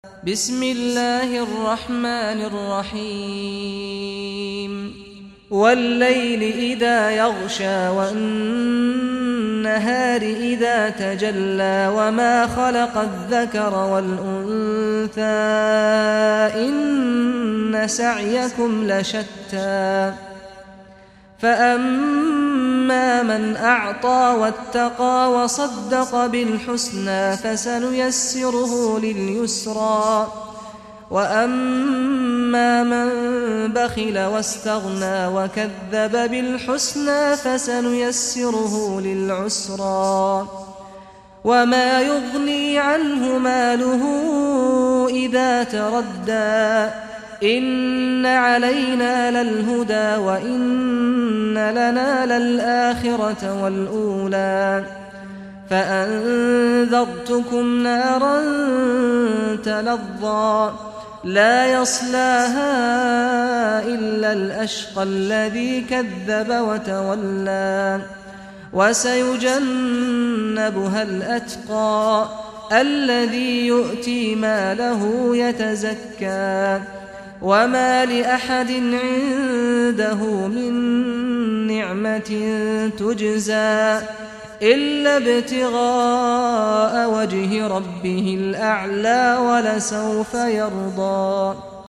بسم الله الرحمن الرحيم والليل إذا يغشى والنهار إذا تجلى وما خلق الذكر والأنثى إن سعيكم لشتى فأما من أعطى واتقى وصدق بالحسنى فسنيسره لليسرى وأما من بخل واستغنى وكذب بالحسنى فسنيسره للعسرى وما يغني عنه ماله إذا تردى إن علينا للهدى وإن لنا للآخرة والأولى فأنذرتكم نارا تلظى لا يصلاها إلا الأشقى الذي كذب وتولى وسيجنبها الأتقى الذي يؤتي ماله يتزكى وما لأحد عنده من نعمة تجزى إلا ابتغاء وجه ربه الأعلى ولسوف يرضى.